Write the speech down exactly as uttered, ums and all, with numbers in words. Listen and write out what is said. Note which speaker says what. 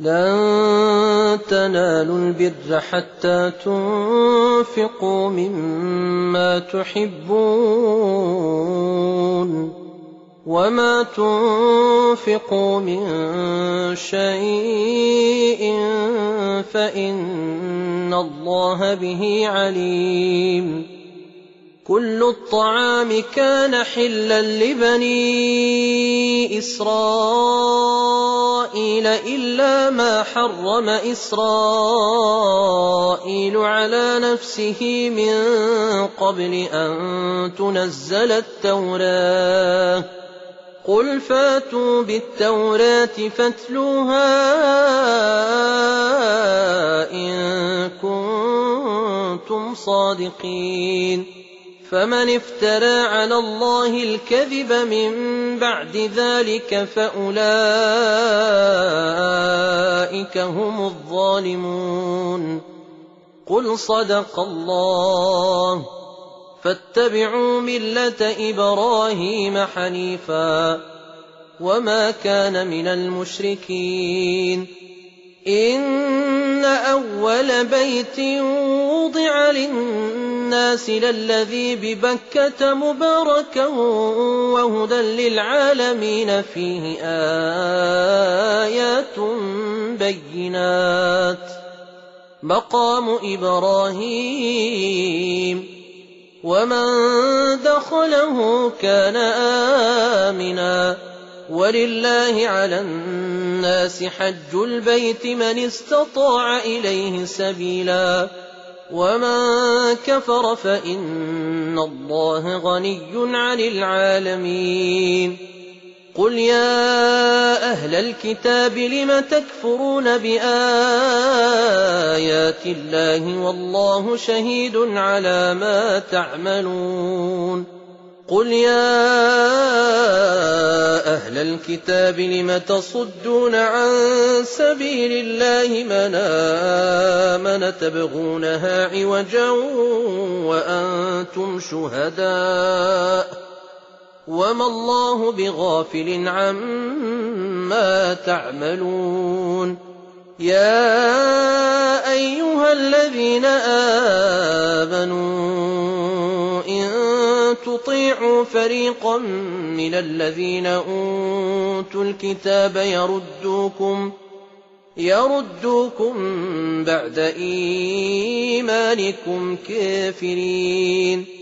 Speaker 1: لن تنالوا البر حتى تنفقوا مما تحبون وما تنفقوا من شيء فإن الله به عليم. كل الطعام كان حلا لبني إسرائيل إلا ما حرم إسرائيل على نفسه من قبل أن تنزل التوراة. قل فاتوا بالتوراة فاتلوها إن كنتم صادقين. فمن افترى على الله الكذب من بعد ذلك فأولئك هم الظالمون. قل صدق الله فاتبعوا ملة إبراهيم حنيفا وما كان من المشركين. إن أول بيت وضع للناس للذي ببكة مباركا وهدى للعالمين فيه آيات بينات مقام إبراهيم ومن دخله كان آمنا ولله على الناس حج البيت من استطاع إليه سبيلا ومن كفر فإن الله غني عن العالمين. قل يا أهل الكتاب لم تكفرون بآيات الله والله شهيد على ما تعملون. قل يا أهل الكتاب لم تصدون عن سبيل الله من آمن تبغونها عوجا وأنتم شهداء وما الله بغافل عما تعملون. يا أيها الذين آمنوا إن تطيعوا فريقا من الذين أوتوا الكتاب يردوكم يردوكم بعد إيمانكم كافرين